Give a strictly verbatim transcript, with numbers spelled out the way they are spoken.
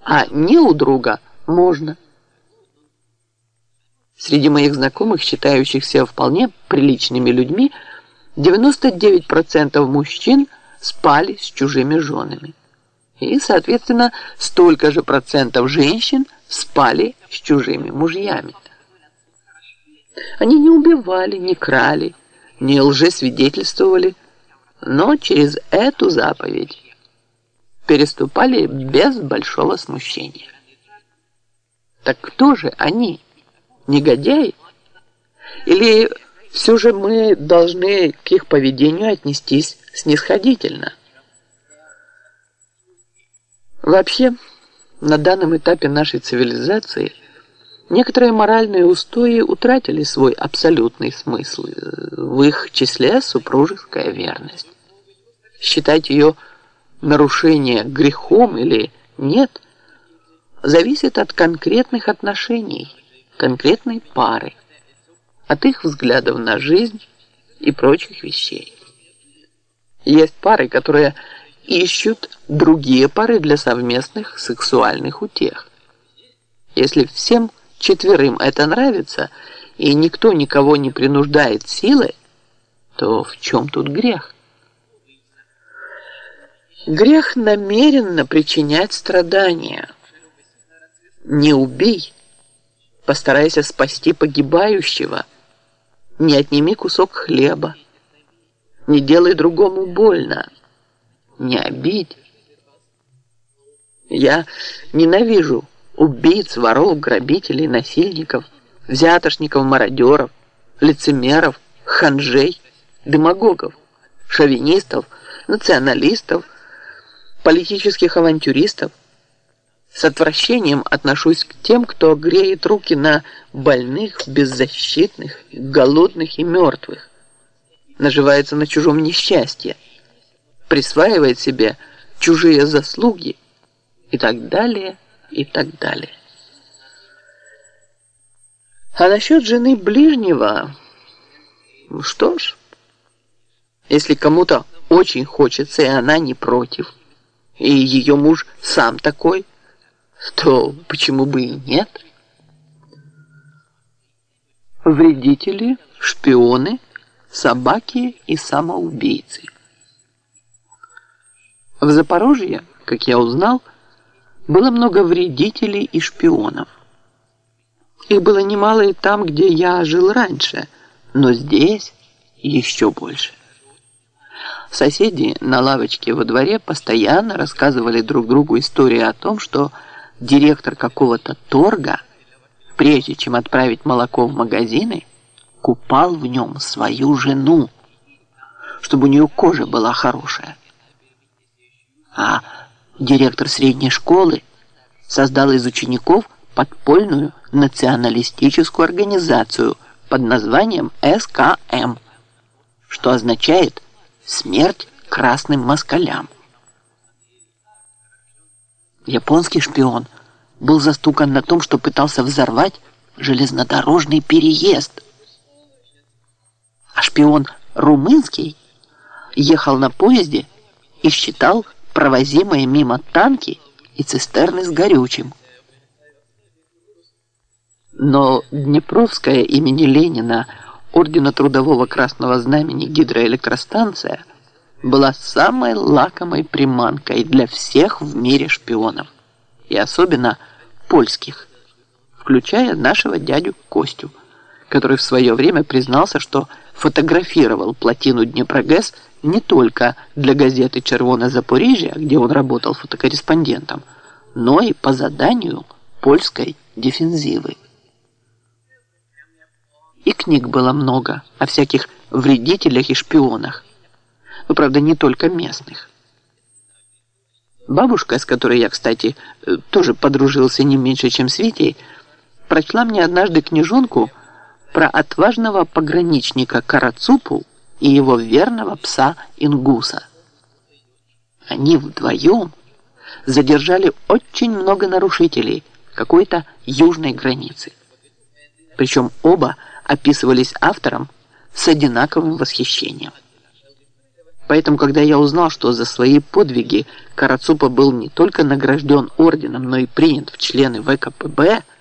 а не у друга можно. Среди моих знакомых, считающихся вполне приличными людьми, девяносто девять процентов мужчин спали с чужими женами. И, соответственно, столько же процентов женщин спали с чужими мужьями. Они не убивали, не крали, не лжесвидетельствовали, но через эту заповедь переступали без большого смущения. Так кто же они? Негодяи? Или все же мы должны к их поведению отнестись снисходительно? Вообще, на данном этапе нашей цивилизации некоторые моральные устои утратили свой абсолютный смысл. В их числе супружеская верность. Считать ее нарушение грехом или нет, зависит от конкретных отношений, конкретной пары, от их взглядов на жизнь и прочих вещей. Есть пары, которые ищут другие пары для совместных сексуальных утех. Если всем четверым это нравится, и никто никого не принуждает силой, то в чем тут грех? Грех намеренно причинять страдания. Не убей, постарайся спасти погибающего. Не отними кусок хлеба. Не делай другому больно. Не обидь. Я ненавижу убийц, воров, грабителей, насильников, взятошников, мародеров, лицемеров, ханжей, демагогов, шовинистов, националистов, политических авантюристов. С отвращением отношусь к тем, кто греет руки на больных, беззащитных, голодных и мертвых, наживается на чужом несчастье, присваивает себе чужие заслуги и так далее, и так далее. А насчет жены ближнего, ну что ж, если кому-то очень хочется, и она не против, и ее муж сам такой, то почему бы и нет? Вредители, шпионы, собаки и самоубийцы. В Запорожье, как я узнал, было много вредителей и шпионов. Их было немало и там, где я жил раньше, но здесь еще больше. Соседи на лавочке во дворе постоянно рассказывали друг другу истории о том, что директор какого-то торга, прежде чем отправить молоко в магазины, купал в нем свою жену, чтобы у нее кожа была хорошая. А директор средней школы создал из учеников подпольную националистическую организацию под названием эс ка эм, что означает «смерть красным москалям». Японский шпион был застукан на том, что пытался взорвать железнодорожный переезд. А шпион румынский ехал на поезде и считал провозимые мимо танки и цистерны с горючим. Но Днепровская имени Ленина Ордена Трудового Красного Знамени гидроэлектростанция была самой лакомой приманкой для всех в мире шпионов, и особенно польских, включая нашего дядю Костю, который в свое время признался, что фотографировал плотину Днепрогэс не только для газеты «Червоне Запоріжжя», где он работал фотокорреспондентом, но и по заданию польской дефензивы. И книг было много о всяких вредителях и шпионах, но, правда, не только местных. Бабушка, с которой я, кстати, тоже подружился не меньше, чем с Витей, прочла мне однажды книжонку про отважного пограничника Карацупу и его верного пса Ингуса. Они вдвоем задержали очень много нарушителей какой-то южной границы. Причем оба описывались автором с одинаковым восхищением. Поэтому, когда я узнал, что за свои подвиги Карацупа был не только награжден орденом, но и принят в члены вэ ка пэ бэ,